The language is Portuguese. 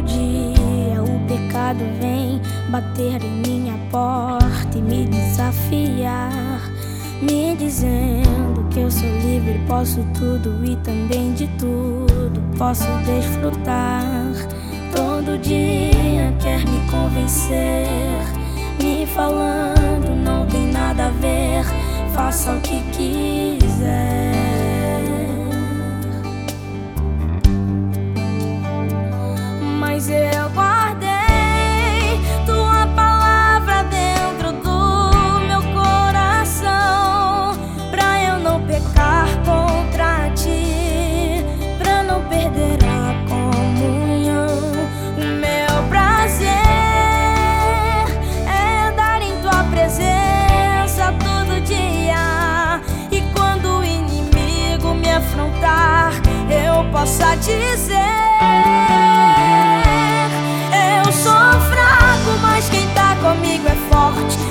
dia o pecado vem bater em minha porta e me desafiar, me dizendo que eu sou livre, posso tudo e também de tudo posso desfrutar. Todo dia quer me convencer, me falando não tem nada a ver, faça o que quiser. Mas eu guardei tua palavra dentro do meu coração, pra eu não pecar contra ti, pra não perder a comunhão. O meu prazer é andar em tua presença todo dia, e quando o inimigo me afrontar, eu possa dizer: eu sou fraco, mas quem tá comigo é forte.